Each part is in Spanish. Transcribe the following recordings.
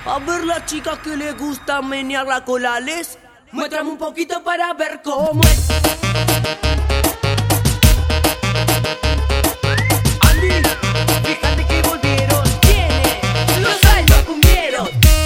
A ver la chica que le gusta menear la cola, les muéstrame un poquito para ver cómo es. Andy, fíjate que volvieron. ¿Quiénes? Los altos cumbieros.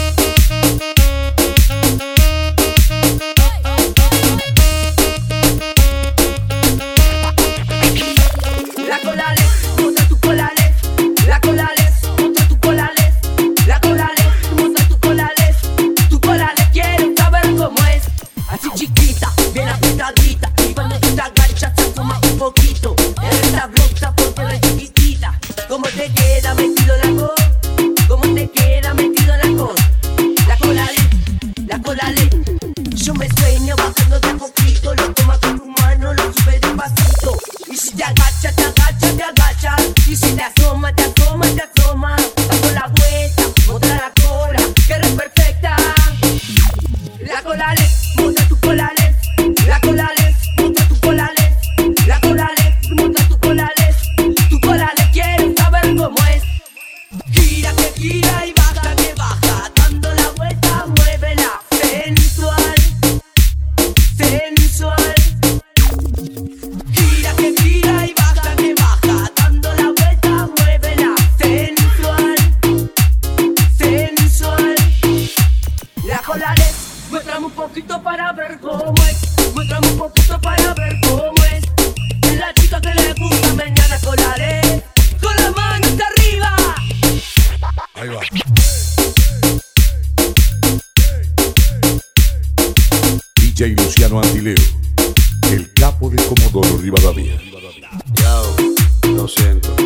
La cola les, muestra tu cola les. La cola les, muestra tu cola les. La cola les, muestra tu cola les. Tu cola les, quiero saber cómo es. Así chiquita, bien apretadita. Y cuando tú te agachas se asoma un poquito. En esta blusa porque no es chiquitita. ¿Cómo te queda metido la cor? ¿Cómo te queda metido la cor? La cola les, la cola les. Yo me sueño bajando de a poquito. Lo toma con tu mano, lo sube despacito. Y si te agachas, te agachas, te agachas. Y si te asoma, te asoma, te asoma. Dando la vuelta, muestra la cola, que eres perfecta. La cola les, muestra tu cola les. La cola les, muestra tu cola les. La cola les, muestra tu cola les. Tu cola les, quiero saber cómo es. Gira que gira y baja que baja. Dando la vuelta, muévela. Sensual, sensual. Gira que gira y baja que baja. Dando la vuelta, muévela. Sensual, sensual. La cola les, muéstrame un poquito para ver cómo es. Muéstrame un poquito para ver cómo es. Es la chica que le gusta mañana cola les. Con las manos arriba. Ahí va. DJ Luciano Antileo, el capo de Comodoro Rivadavia. Yo, lo siento.